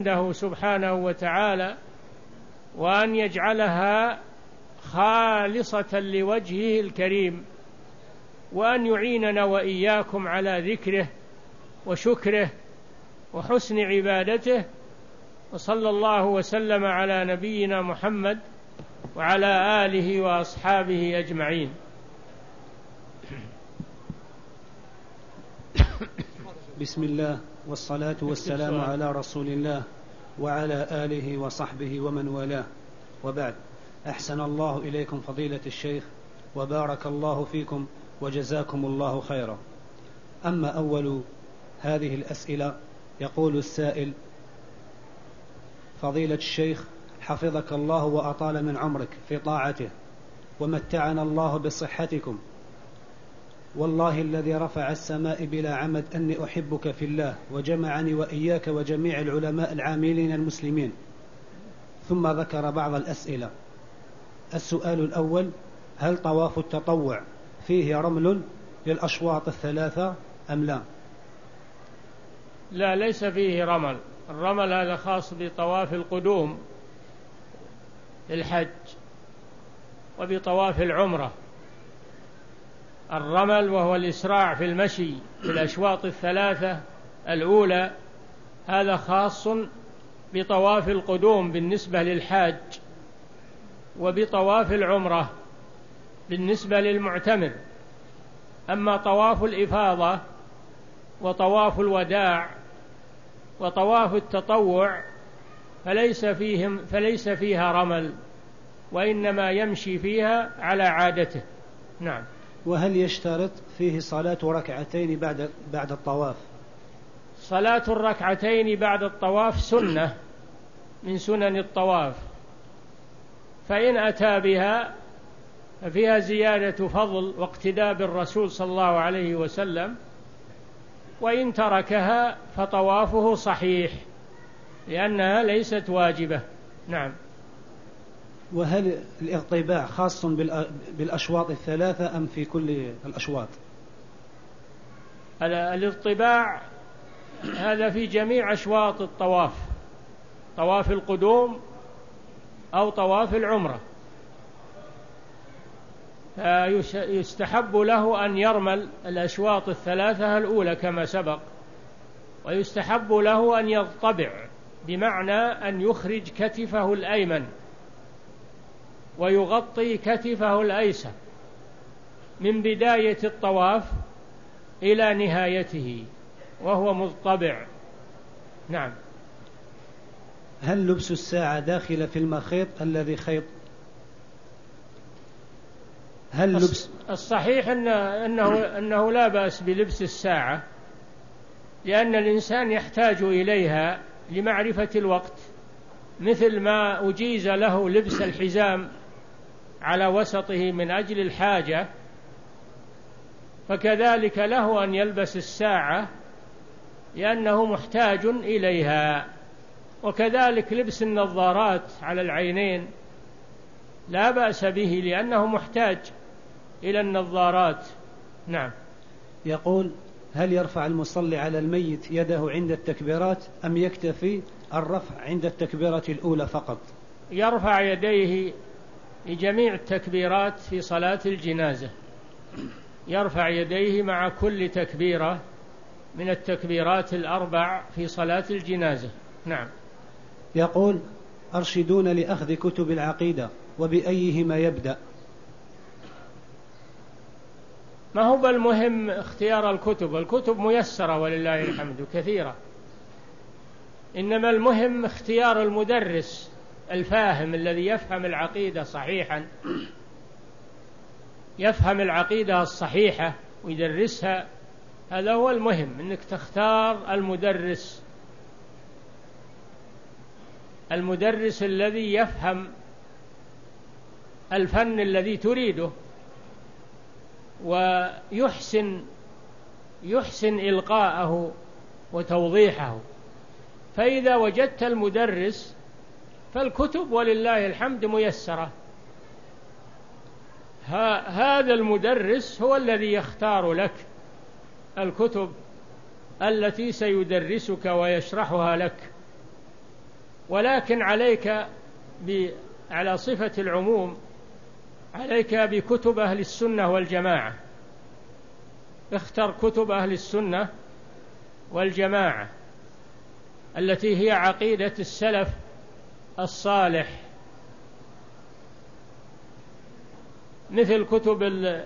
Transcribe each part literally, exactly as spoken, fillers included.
عنده سبحانه وتعالى، وأن يجعلها خالصة لوجهه الكريم، وأن يعيننا وإياكم على ذكره وشكره وحسن عبادته. وصلى الله وسلم على نبينا محمد وعلى آله وأصحابه أجمعين. بسم الله والصلاة والسلام على رسول الله وعلى آله وصحبه ومن والاه، وبعد. أحسن الله إليكم فضيلة الشيخ، وبارك الله فيكم وجزاكم الله خيرا. أما أول هذه الأسئلة، يقول السائل: فضيلة الشيخ حفظك الله وأطال من عمرك في طاعته، ومتعنا الله بصحتكم، والله الذي رفع السماء بلا عمد أني أحبك في الله، وجمعني وإياك وجميع العلماء العاملين المسلمين. ثم ذكر بعض الأسئلة. السؤال الأول: هل طواف التطوع فيه رمل للأشواط الثلاثة أم لا؟ لا، ليس فيه رمل. الرمل هذا خاص بطواف القدوم للحج وبطواف العمرة. الرمل وهو الإسراع في المشي في الأشواط الثلاثة الأولى، هذا خاص بطواف القدوم بالنسبة للحاج، وبطواف العمرة بالنسبة للمعتمر. أما طواف الإفاضة وطواف الوداع وطواف التطوع فليس فيهم فليس فيها رمل، وإنما يمشي فيها على عادته. نعم. وهل يشترط فيه صلاة ركعتين بعد بعد الطواف؟ صلاة الركعتين بعد الطواف سنة من سنن الطواف، فإن أتى بها ففيها زيادة فضل واقتداء بالرسول صلى الله عليه وسلم، وإن تركها فطوافه صحيح لأنها ليست واجبة. نعم. وهل الاطباع خاص بالأشواط الثلاثة أم في كل الأشواط؟ الاطباع هذا في جميع أشواط الطواف، طواف القدوم أو طواف العمرة. فيستحب له أن يرمل الأشواط الثلاثة الأولى كما سبق، ويستحب له أن يضطبع، بمعنى أن يخرج كتفه الأيمن ويغطي كتفه الأيسر من بداية الطواف إلى نهايته وهو مضطبع. نعم. هل لبس الساعة داخل في المخيط الذي خيط؟ هل لبس الصحيح إن أنه, أنه لا بأس بلبس الساعة، لأن الإنسان يحتاج إليها لمعرفة الوقت، مثل ما أجيز له لبس الحزام على وسطه من أجل الحاجة، فكذلك له أن يلبس الساعة لأنه محتاج إليها. وكذلك لبس النظارات على العينين لا بأس به لأنه محتاج إلى النظارات. نعم. يقول: هل يرفع المصلي على الميت يده عند التكبيرات أم يكتفي الرفع عند التكبيرة الأولى فقط؟ يرفع يديه لجميع التكبيرات في صلاة الجنازة، يرفع يديه مع كل تكبيرة من التكبيرات الأربع في صلاة الجنازة. نعم. يقول: أرشدون لأخذ كتب العقيدة، وبأيهما يبدأ؟ ما هو بالمهم اختيار الكتب، الكتب ميسرة ولله الحمد كثيرة، إنما المهم اختيار المدرس الفاهم الذي يفهم العقيدة صحيحا، يفهم العقيدة الصحيحة ويدرسها. هذا هو المهم، أنك تختار المدرس المدرس الذي يفهم الفن الذي تريده، ويحسن يحسن إلقاءه وتوضيحه. فإذا وجدت المدرس فالكتب ولله الحمد ميسرة. هذا المدرس هو الذي يختار لك الكتب التي سيدرسك ويشرحها لك. ولكن عليك على صفة العموم عليك بكتب أهل السنة والجماعة. اختر كتب أهل السنة والجماعة التي هي عقيدة السلف الصالح، مثل كتب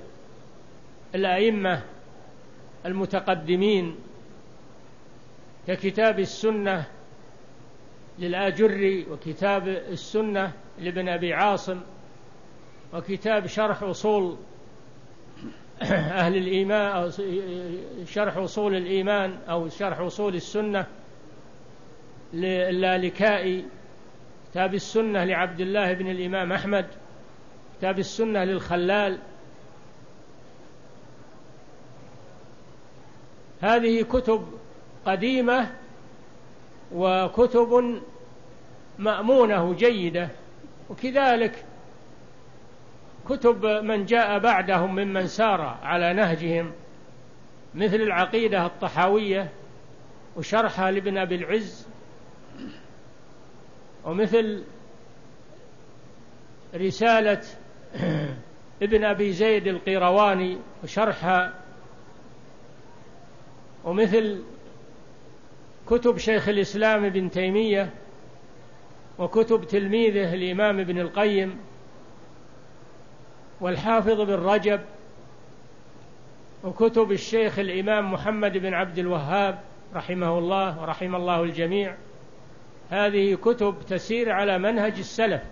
الأئمة المتقدمين ككتاب السنة للآجري، وكتاب السنة لابن أبي عاصم، وكتاب شرح أصول أهل الإيمان أو شرح أصول الإيمان أو شرح أصول السنة للالكائي، كتاب السنة لعبد الله بن الإمام أحمد، كتاب السنة للخلال. هذه كتب قديمة وكتب مأمونة جيدة، وكذلك كتب من جاء بعدهم ممن سار على نهجهم، مثل العقيدة الطحاوية وشرحها لابن أبي العز، ومثل رسالة ابن أبي زيد القيرواني وشرحها، ومثل كتب شيخ الإسلام ابن تيمية وكتب تلميذه الإمام ابن القيم والحافظ بن رجب، وكتب الشيخ الإمام محمد بن عبد الوهاب رحمه الله ورحم الله الجميع. هذه كتب تسير على منهج السلف،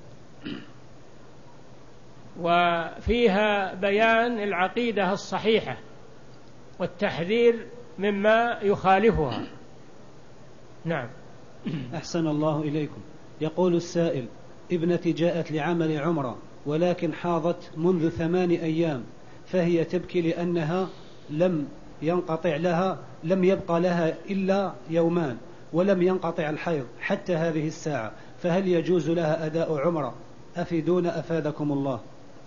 وفيها بيان العقيدة الصحيحة والتحذير مما يخالفها. نعم. أحسن الله إليكم. يقول السائل: ابنتي جاءت لعمل عمرة ولكن حاضت منذ ثمان أيام، فهي تبكي لأنها لم ينقطع لها لم يبقى لها إلا يومان ولم ينقطع الحيض حتى هذه الساعة، فهل يجوز لها أداء عمرة؟ أفيدونا أفادكم الله.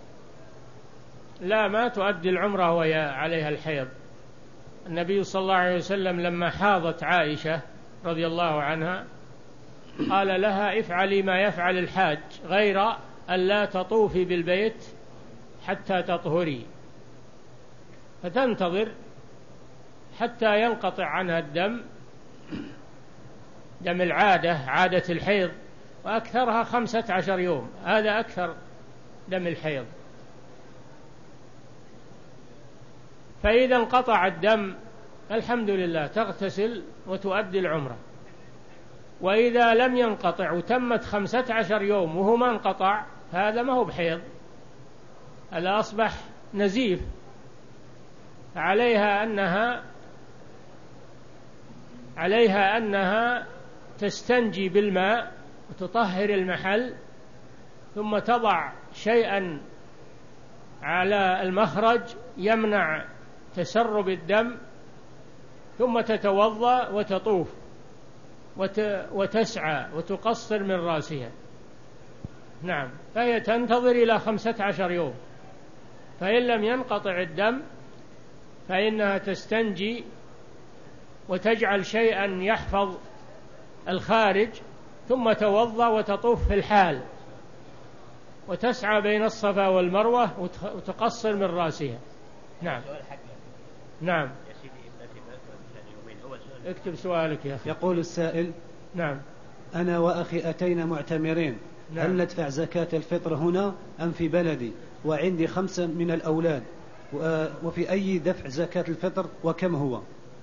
لا، ما تؤدي العمرة وهي عليها الحيض. النبي صلى الله عليه وسلم لما حاضت عائشة رضي الله عنها قال لها: افعلي ما يفعل الحاج غير ألا تطوفي بالبيت حتى تطهري، فتنتظر حتى ينقطع عنها الدم، دم العادة، عادة الحيض، وأكثرها خمسة عشر يوم، هذا أكثر دم الحيض. فإذا انقطع الدم الحمد لله تغتسل وتؤدي العمرة. وإذا لم ينقطع وتمت خمسة عشر يوم وهو ما انقطع، هذا ما هو بحيض، هذا أصبح نزيف، عليها أنها عليها أنها تستنجي بالماء وتطهر المحل، ثم تضع شيئا على المخرج يمنع تسرب الدم، ثم تتوضأ وتطوف وتسعى وتقصر من رأسها. نعم. فهي تنتظر إلى خمسة عشر يوم، فإن لم ينقطع الدم فإنها تستنجي وتجعل شيئا يحفظ الخارج، ثم توضأ وتطوف في الحال وتسعى بين الصفا والمروة وتقصر من رأسها. نعم. نعم. اكتب سؤالك يا أخي. يقول السائل: نعم. أنا وأخي أتينا معتمرين، نعم. هل ندفع زكاة الفطر هنا أم في بلدي؟ وعندي خمسة من الأولاد، وفي أي دفع زكاة الفطر وكم هو؟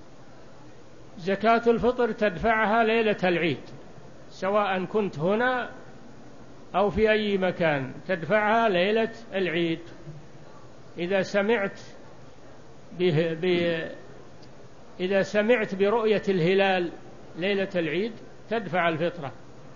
زكاة الفطر تدفعها ليلة العيد، سواء كنت هنا أو في أي مكان، تدفعها ليلة العيد. إذا سمعت به ب... إذا سمعت برؤية الهلال ليلة العيد تدفع الفطرة،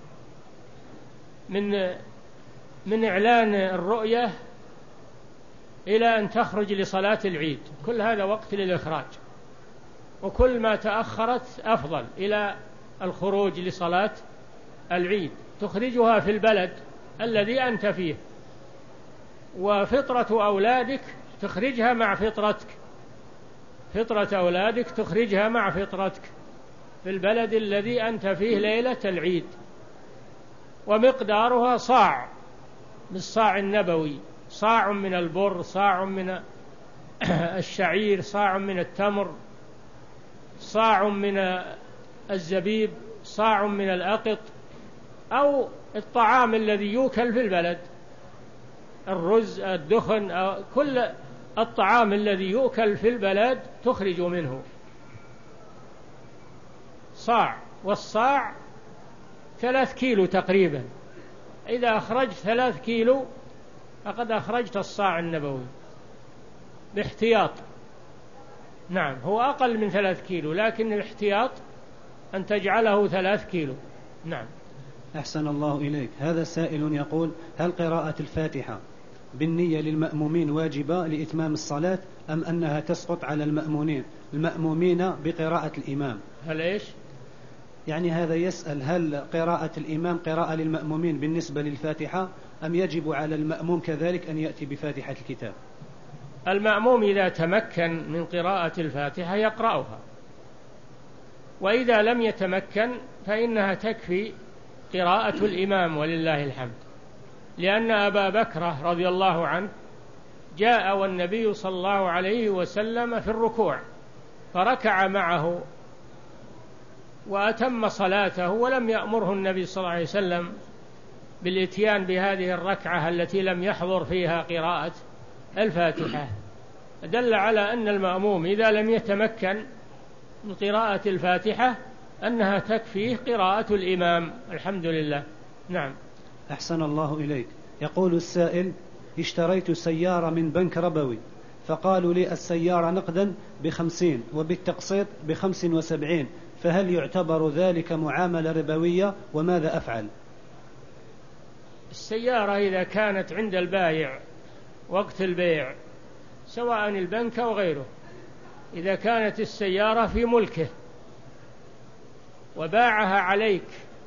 من من إعلان الرؤية إلى أن تخرج لصلاة العيد، كل هذا وقت للإخراج، وكل ما تأخرت أفضل إلى الخروج لصلاة العيد، تخرجها في البلد الذي أنت فيه. وفطرة أولادك تخرجها مع فطرتك، فطرة أولادك تخرجها مع فطرتك في البلد الذي أنت فيه ليلة العيد. ومقدارها صاع بالصاع النبوي، صاع من البر، صاع من الشعير، صاع من التمر، صاع من الزبيب، صاع من الأقط، أو الطعام الذي يؤكل في البلد، الرز، الدخن، أو كل الطعام الذي يؤكل في البلد تخرج منه صاع. والصاع ثلاث كيلو تقريبا، إذا أخرجت ثلاث كيلو فقد أخرجت الصاع النبوي باحتياط. نعم، هو أقل من ثلاث كيلو، لكن الاحتياط أن تجعله ثلاث كيلو. نعم. أحسن الله إليك. هذا سائل يقول: هل قراءة الفاتحة بالنية للمأمومين واجبة لإتمام الصلاة، أم أنها تسقط على المأمومين المأمومين بقراءة الإمام؟ هل إيش؟ يعني هذا يسأل: هل قراءة الإمام قراءة للمأمومين بالنسبة للفاتحة، أم يجب على المأموم كذلك أن يأتي بفاتحة الكتاب؟ المأموم إذا تمكن من قراءة الفاتحة يقرأها، وإذا لم يتمكن فإنها تكفي قراءة الإمام ولله الحمد. لأن أبا بكر رضي الله عنه جاء والنبي صلى الله عليه وسلم في الركوع فركع معه وأتم صلاته، ولم يأمره النبي صلى الله عليه وسلم بالإتيان بهذه الركعة التي لم يحضر فيها قراءة الفاتحة. دل على أن المأموم إذا لم يتمكن من قراءة الفاتحة أنها تكفيه قراءة الإمام. الحمد لله. نعم. أحسن الله إليك. يقول السائل: اشتريت سيارة من بنك ربوي، فقالوا لي السيارة نقدا بخمسين وبالتقسيط بخمس وسبعين، فهل يعتبر ذلك معاملة ربوية، وماذا أفعل؟ السيارة إذا كانت عند البائع وقت البيع، سواء البنك أو غيره، إذا كانت السيارة في ملكه وباعها عليك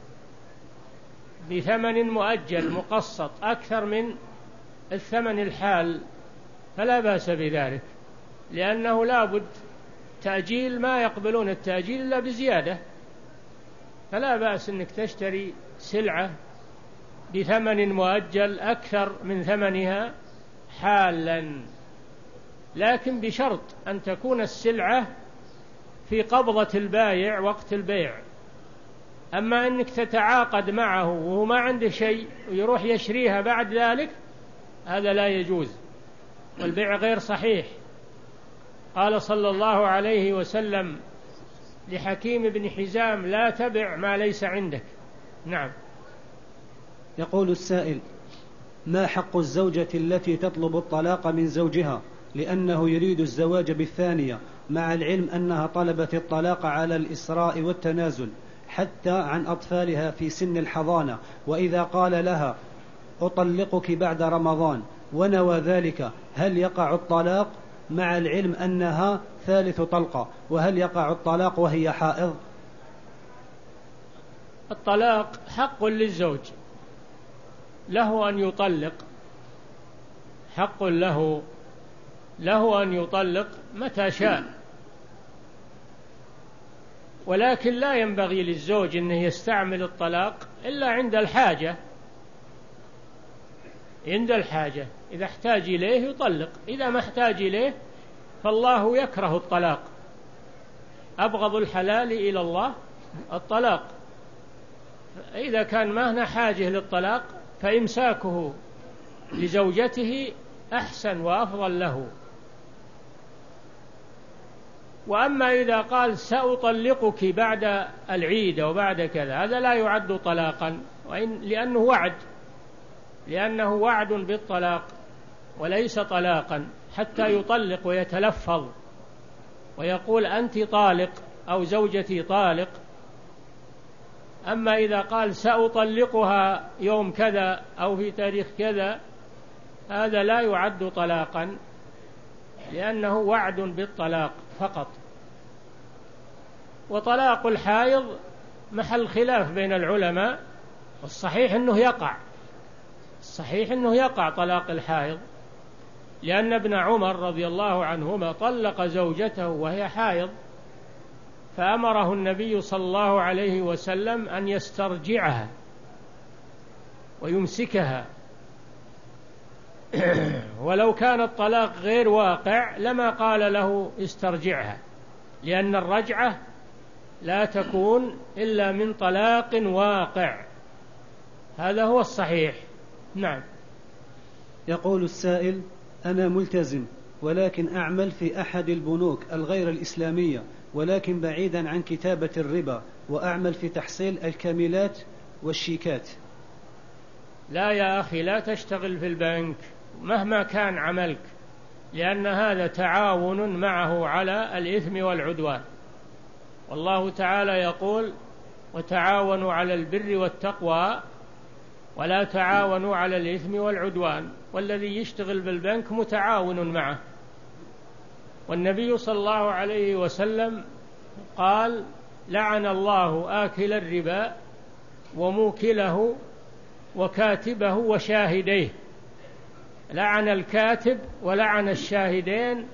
بثمن مؤجل مقسط أكثر من الثمن الحال فلا بأس بذلك، لأنه لا بد تأجيل، ما يقبلون التأجيل إلا بزيادة، فلا بأس أنك تشتري سلعة بثمن مؤجل أكثر من ثمنها حالا، لكن بشرط أن تكون السلعة في قبضة البائع وقت البيع. أما أنك تتعاقد معه وهو ما عنده شيء ويروح يشريها بعد ذلك، هذا لا يجوز، والبيع غير صحيح. قال صلى الله عليه وسلم لحكيم بن حزام: لا تبع ما ليس عندك. نعم. يقول السائل: ما حق الزوجة التي تطلب الطلاق من زوجها لأنه يريد الزواج بالثانية، مع العلم أنها طلبت الطلاق على الإسراء والتنازل حتى عن أطفالها في سن الحضانة، وإذا قال لها أطلقك بعد رمضان ونوى ذلك، هل يقع الطلاق، مع العلم أنها ثالث طلقة؟ وهل يقع الطلاق وهي حائض؟ الطلاق حق للزوج، له أن يطلق، حق له له أن يطلق متى شاء، ولكن لا ينبغي للزوج أنه يستعمل الطلاق إلا عند الحاجة. عند الحاجة إذا احتاج إليه يطلق، إذا ما احتاج إليه فالله يكره الطلاق. أبغض الحلال إلى الله الطلاق، إذا كان ما هنا حاجة للطلاق فإمساكه لزوجته أحسن وأفضل له. وأما إذا قال سأطلقك بعد العيد وبعد كذا، هذا لا يعد طلاقا، وإن لأنه وعد، لأنه وعد بالطلاق وليس طلاقا، حتى يطلق ويتلفظ ويقول أنت طالق أو زوجتي طالق. أما إذا قال سأطلقها يوم كذا أو في تاريخ كذا، هذا لا يعد طلاقا، لأنه وعد بالطلاق فقط. وطلاق الحائض محل خلاف بين العلماء، والصحيح أنه يقع، الصحيح أنه يقع طلاق الحائض، لأن ابن عمر رضي الله عنهما طلق زوجته وهي حائض، فأمره النبي صلى الله عليه وسلم أن يسترجعها ويمسكها. ولو كان الطلاق غير واقع لما قال له استرجعها، لأن الرجعة لا تكون إلا من طلاق واقع، هذا هو الصحيح. نعم. يقول السائل: أنا ملتزم ولكن أعمل في أحد البنوك الغير الإسلامية، ولكن بعيدا عن كتابة الربا، وأعمل في تحصيل الكاملات والشيكات. لا يا أخي، لا تشتغل في البنك مهما كان عملك، لأن هذا تعاون معه على الإثم والعدوان. والله تعالى يقول: وتعاونوا على البر والتقوى ولا تعاونوا على الإثم والعدوان. والذي يشتغل بالبنك متعاون معه. والنبي صلى الله عليه وسلم قال: لعن الله آكل الربا وموكله وكاتبه وشاهديه. لعن الكاتب ولعن الشاهدين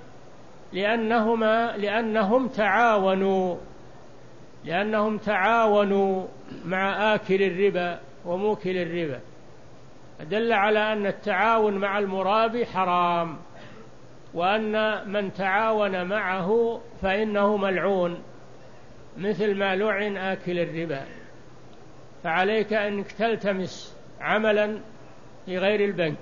لأنهما لأنهم تعاونوا لأنهم تعاونوا مع آكل الربا وموكل الربا. دل على أن التعاون مع المرابي حرام، وأن من تعاون معه فإنه ملعون، مثل ما لعن آكل الربا. فعليك أنك تلتمس عملا في غير البنك.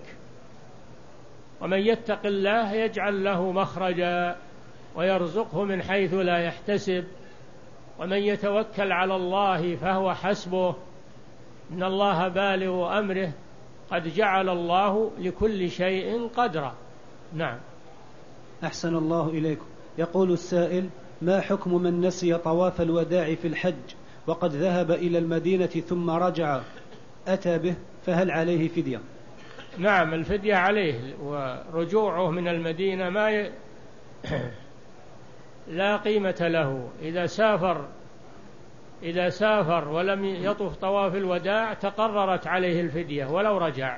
ومن يتق الله يجعل له مخرجا ويرزقه من حيث لا يحتسب، ومن يتوكل على الله فهو حسبه، إن الله بالغ أمره، قد جعل الله لكل شيء قدرا. نعم. أحسن الله إليكم. يقول السائل: ما حكم من نسي طواف الوداع في الحج وقد ذهب إلى المدينة ثم رجع أتى به، فهل عليه فدية؟ نعم، الفدية عليه، ورجوعه من المدينة ما ي... لا قيمة له. إذا سافر إذا سافر ولم يطف طواف الوداع تقررت عليه الفدية ولو رجع،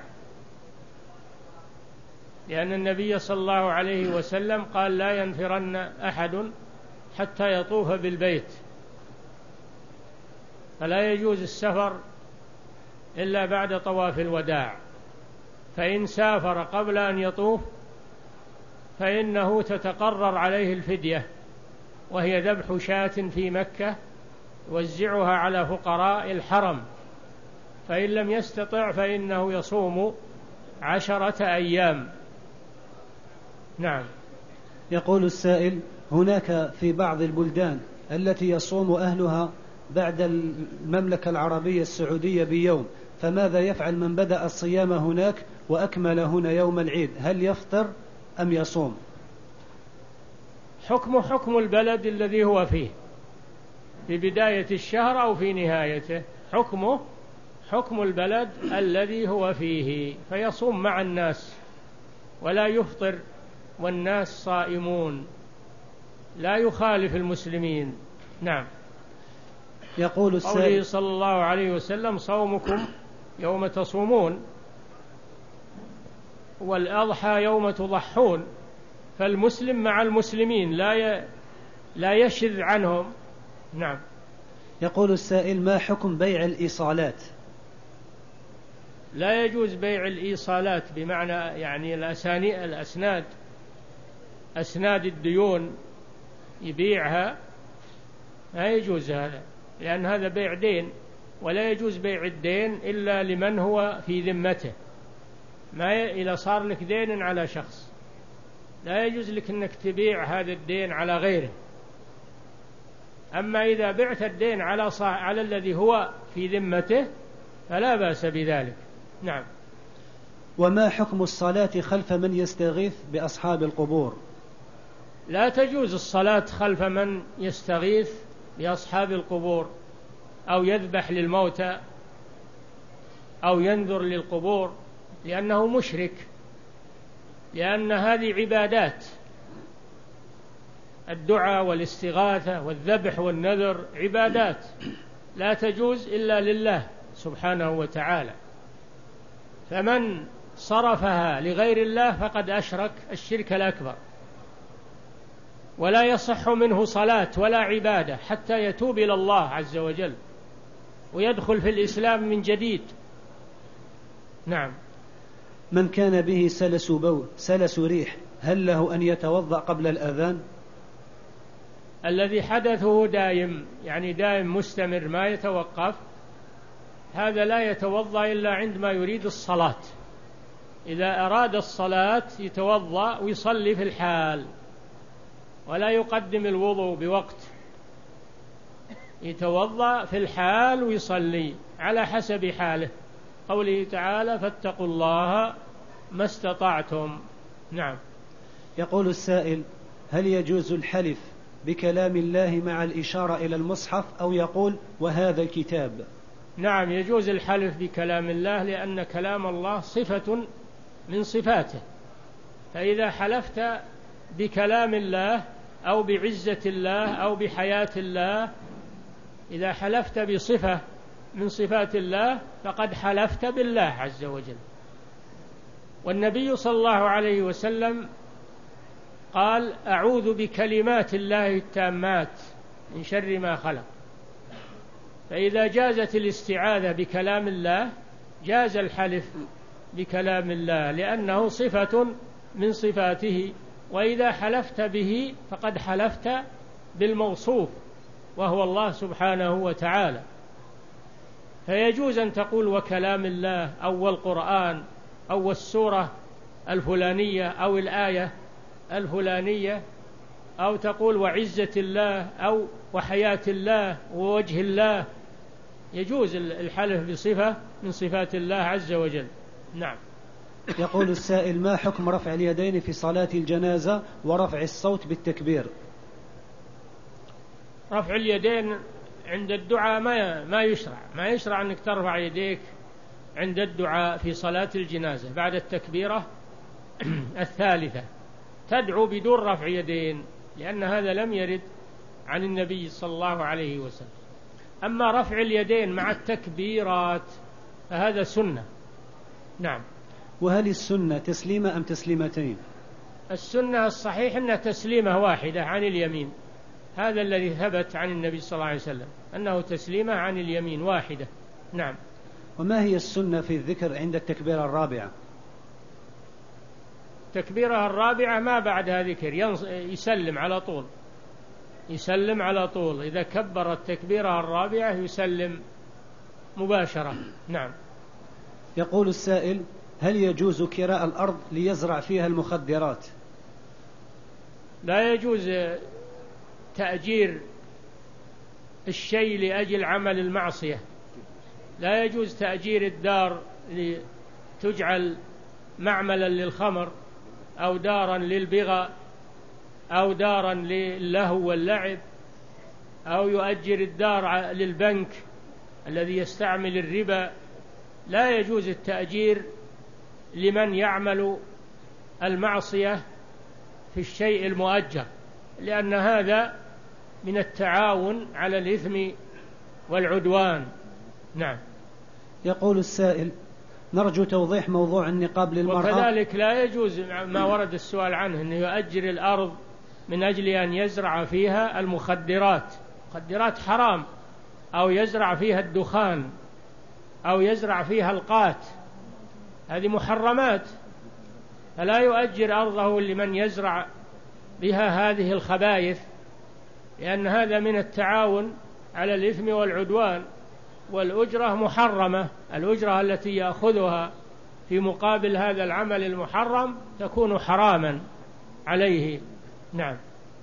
لأن النبي صلى الله عليه وسلم قال: لا ينفرن أحد حتى يطوف بالبيت. فلا يجوز السفر إلا بعد طواف الوداع. فإن سافر قبل أن يطوف فإنه تتقرر عليه الفدية، وهي ذبح شاة في مكة يوزعها على فقراء الحرم. فإن لم يستطع فإنه يصوم عشرة أيام. نعم. يقول السائل: هناك في بعض البلدان التي يصوم أهلها بعد المملكة العربية السعودية بيوم، فماذا يفعل من بدأ الصيام هناك وأكمل هنا يوم العيد؟ هل يفطر أم يصوم؟ حكم حكم البلد الذي هو فيه في بداية الشهر أو في نهايته. حكمه حكم البلد الذي هو فيه، فيصوم مع الناس ولا يفطر والناس صائمون، لا يخالف المسلمين. نعم. يقول السائل: قوله صلى الله عليه وسلم: صومكم يوم تصومون والأضحى يوم تضحون. فالمسلم مع المسلمين لا ي... لا يشذ عنهم. نعم. يقول السائل: ما حكم بيع الإيصالات؟ لا يجوز بيع الإيصالات، بمعنى يعني الأساني الأسناد أسناد الديون يبيعها، لا يجوز هذا، لأن هذا بيع دين، ولا يجوز بيع الدين إلا لمن هو في ذمته. ما ي... إذا صار لك دين على شخص لا يجوز لك أنك تبيع هذا الدين على غيره. أما إذا بعت الدين على صا... على الذي هو في ذمته فلا بأس بذلك. نعم. وما حكم الصلاة خلف من يستغيث بأصحاب القبور؟ لا تجوز الصلاة خلف من يستغيث بأصحاب القبور أو يذبح للموتى أو ينذر للقبور، لأنه مشرك، لأن هذه عبادات. الدعاء والاستغاثة والذبح والنذر عبادات لا تجوز إلا لله سبحانه وتعالى. فمن صرفها لغير الله فقد أشرك الشرك الأكبر، ولا يصح منه صلاة ولا عبادة حتى يتوب إلى الله عز وجل ويدخل في الإسلام من جديد. نعم. من كان به سلس بول سلس ريح هل له أن يتوضأ قبل الأذان؟ الذي حدثه دائم يعني دائم مستمر ما يتوقف، هذا لا يتوضأ إلا عندما يريد الصلاة. إذا أراد الصلاة يتوضأ ويصلي في الحال، ولا يقدم الوضوء بوقت، يتوضأ في الحال ويصلي على حسب حاله، قوله تعالى فاتقوا الله ما استطعتم. نعم. يقول السائل: هل يجوز الحلف بكلام الله مع الإشارة إلى المصحف أو يقول وهذا الكتاب؟ نعم، يجوز الحلف بكلام الله، لأن كلام الله صفة من صفاته، فإذا حلفت بكلام الله أو بعزة الله أو بحياة الله، إذا حلفت بصفة من صفات الله فقد حلفت بالله عز وجل. والنبي صلى الله عليه وسلم قال أعوذ بكلمات الله التامات من شر ما خلق، فإذا جازت الاستعاذة بكلام الله جاز الحلف بكلام الله، لأنه صفة من صفاته، وإذا حلفت به فقد حلفت بالموصوف وهو الله سبحانه وتعالى. فيجوز أن تقول وكلام الله أو القرآن أو السورة الفلانية أو الآية الفلانية، أو تقول وعزة الله أو وحياة الله ووجه الله، يجوز الحلف بصفة من صفات الله عز وجل. نعم. يقول السائل: ما حكم رفع اليدين في صلاة الجنازة ورفع الصوت بالتكبير؟ رفع اليدين عند الدعاء ما ما يشرع ما يشرع أنك ترفع يديك عند الدعاء في صلاة الجنازة بعد التكبيرة الثالثة، تدعو بدون رفع يدين، لأن هذا لم يرد عن النبي صلى الله عليه وسلم. أما رفع اليدين مع التكبيرات فهذا سنة. نعم. وهل السنة تسليمة أم تسليمتين؟ السنة الصحيح أنها تسليمة واحدة عن اليمين، هذا الذي ثبت عن النبي صلى الله عليه وسلم أنه تسليمة عن اليمين واحدة. نعم. وما هي السنة في الذكر عند التكبيرة الرابعة؟ التكبيرة الرابعة ما بعدها ذكر، يسلم على طول، يسلم على طول، إذا كبر التكبيرة الرابعة يسلم مباشرة. نعم. يقول السائل: هل يجوز كراء الأرض ليزرع فيها المخدرات؟ لا يجوز تأجير الشيء لأجل عمل المعصية، لا يجوز تأجير الدار لتجعل معملا للخمر أو دارا للبغاء أو دارا للهو واللعب، أو يؤجر الدار للبنك الذي يستعمل الربا. لا يجوز التأجير لمن يعمل المعصية في الشيء المؤجر، لأن هذا من التعاون على الإثم والعدوان. نعم. يقول السائل: نرجو توضيح موضوع النقاب للمرأة. وكذلك لا يجوز ما ورد السؤال عنه، أنه يؤجر الأرض من أجل أن يزرع فيها المخدرات، مخدرات حرام، أو يزرع فيها الدخان، أو يزرع فيها القات، هذه محرمات، فلا يؤجر أرضه لمن يزرع بها هذه الخبائث، لأن هذا من التعاون على الإثم والعدوان، والأجرة محرمة، الأجرة التي يأخذها في مقابل هذا العمل المحرم تكون حراما عليه. نعم.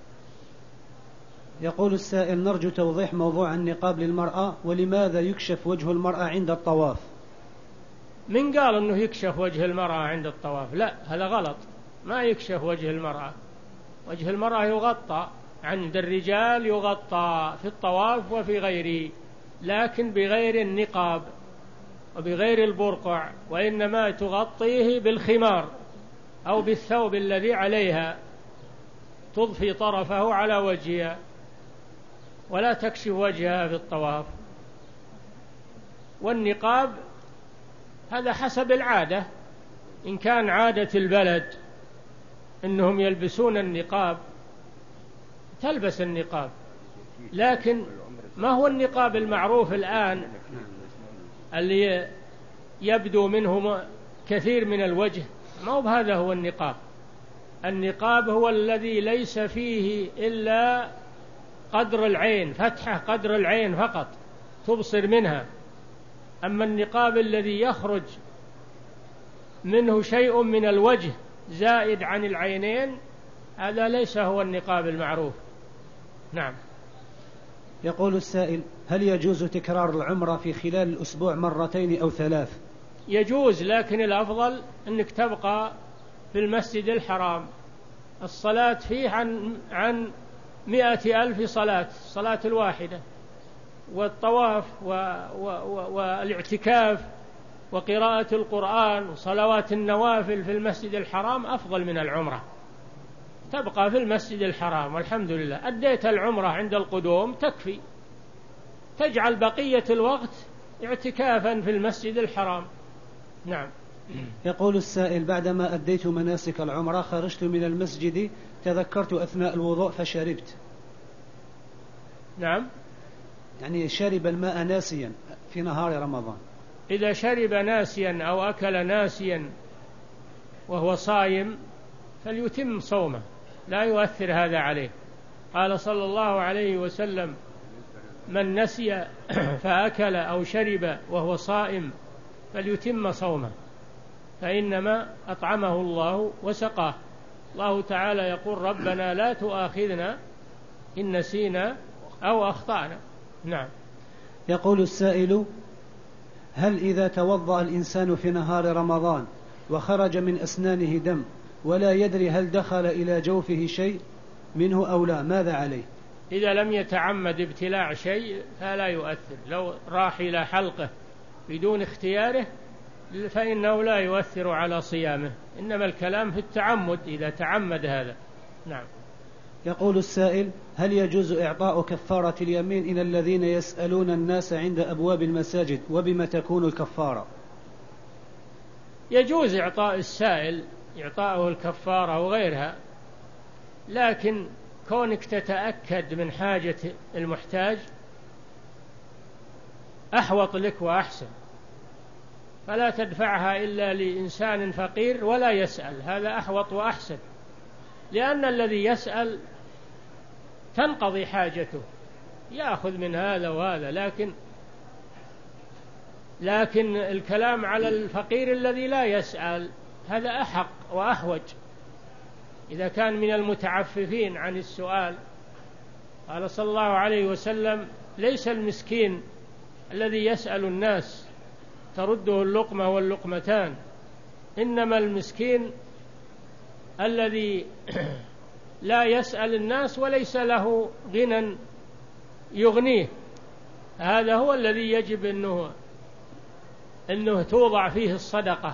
يقول السائل: نرجو توضيح موضوع النقاب للمرأة، ولماذا يكشف وجه المرأة عند الطواف؟ من قال أنه يكشف وجه المرأة عند الطواف؟ لا، هذا غلط، ما يكشف وجه المرأة، وجه المرأة يغطى، عند الرجال يغطى في الطواف وفي غيره، لكن بغير النقاب وبغير البرقع، وإنما تغطيه بالخمار أو بالثوب الذي عليها، تضفي طرفه على وجهها ولا تكشف وجهها في الطواف. والنقاب هذا حسب العادة، إن كان عادة البلد إنهم يلبسون النقاب تلبس النقاب، لكن ما هو النقاب المعروف الآن اللي يبدو منه كثير من الوجه، ما هو هذا هو النقاب. النقاب هو الذي ليس فيه إلا قدر العين، فتحة قدر العين فقط تبصر منها. أما النقاب الذي يخرج منه شيء من الوجه زائد عن العينين، هذا ليس هو النقاب المعروف. نعم. يقول السائل: هل يجوز تكرار العمرة في خلال الأسبوع مرتين أو ثلاث؟ يجوز، لكن الأفضل أنك تبقى في المسجد الحرام. الصلاة فيه عن عن مئة ألف صلاة، الصلاة الواحدة، والطواف و و و والاعتكاف وقراءة القرآن وصلوات النوافل في المسجد الحرام أفضل من العمرة. تبقى في المسجد الحرام والحمد لله، أديت العمرة عند القدوم تكفي، تجعل بقية الوقت اعتكافا في المسجد الحرام. نعم. يقول السائل: بعدما أديت مناسك العمرة خرجت من المسجد، تذكرت أثناء الوضوء فشربت. نعم. يعني شرب الماء ناسيا في نهار رمضان. إذا شرب ناسيا أو أكل ناسيا وهو صائم فليتم صومه، لا يؤثر هذا عليه. قال صلى الله عليه وسلم: من نسي فأكل أو شرب وهو صائم فليتم صومه، فإنما أطعمه الله وسقاه. الله تعالى يقول: ربنا لا تؤاخذنا إن نسينا أو أخطأنا. نعم. يقول السائل: هل إذا توضأ الإنسان في نهار رمضان وخرج من أسنانه دم ولا يدري هل دخل إلى جوفه شيء منه أو لا، ماذا عليه؟ إذا لم يتعمد ابتلاع شيء فلا يؤثر. لو راح إلى حلقه بدون اختياره فإنه لا يؤثر على صيامه، إنما الكلام في التعمد إذا تعمد هذا. نعم. يقول السائل: هل يجوز إعطاء كفارة اليمين إلى الذين يسألون الناس عند أبواب المساجد، وبما تكون الكفارة؟ يجوز إعطاء السائل، إعطاءه الكفارة وغيرها، لكن كونك تتأكد من حاجة المحتاج أحوط لك وأحسن، فلا تدفعها إلا لإنسان فقير ولا يسأل، هذا أحوط وأحسن، لأن الذي يسأل تنقضي حاجته، يأخذ من هذا وهذا، لكن لكن الكلام على الفقير الذي لا يسأل هذا أحق وأحوج إذا كان من المتعففين عن السؤال. قال صلى الله عليه وسلم: ليس المسكين الذي يسأل الناس ترده اللقمة واللقمتان، إنما المسكين الذي لا يسأل الناس وليس له غنى يغنيه، هذا هو الذي يجب أنه أنه توضع فيه الصدقة،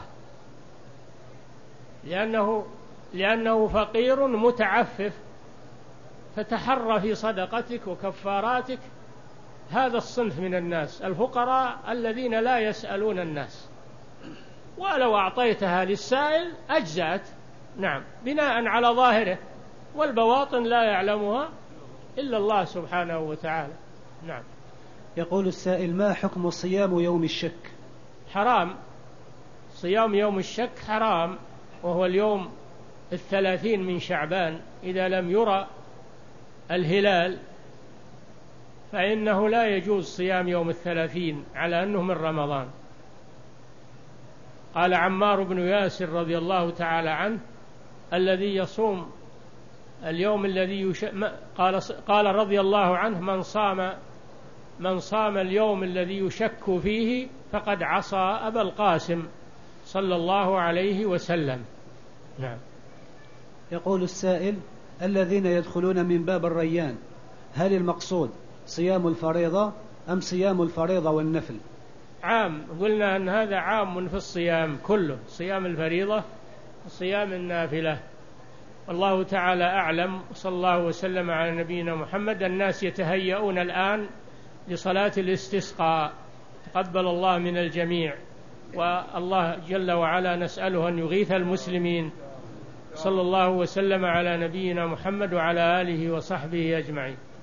لأنه لأنه فقير متعفف، فتحرى في صدقتك وكفاراتك هذا الصنف من الناس، الفقراء الذين لا يسألون الناس، ولو أعطيتها للسائل أجزأت. نعم، بناء على ظاهره، والبواطن لا يعلمها إلا الله سبحانه وتعالى. نعم. يقول السائل: ما حكم صيام يوم الشك؟ حرام، صيام يوم الشك حرام، وهو اليوم الثلاثين من شعبان، إذا لم يرى الهلال فإنه لا يجوز صيام يوم الثلاثين على أنه من رمضان. قال عمار بن ياسر رضي الله تعالى عنه: الذي يصوم اليوم الذي يش... قال قال رضي الله عنه: من صام من صام اليوم الذي يشك فيه فقد عصى أبا القاسم صلى الله عليه وسلم. نعم. يقول السائل: الذين يدخلون من باب الريان هل المقصود صيام الفريضة أم صيام الفريضة والنفل؟ عام، قلنا أن هذا عام في الصيام كله، صيام الفريضة وصيام النافلة، والله تعالى أعلم. صلى الله وسلم على نبينا محمد. الناس يتهيئون الآن لصلاة الاستسقاء، تقبل الله من الجميع، والله جل وعلا نسأله أن يغيث المسلمين. صلى الله وسلم على نبينا محمد وعلى آله وصحبه أجمعين.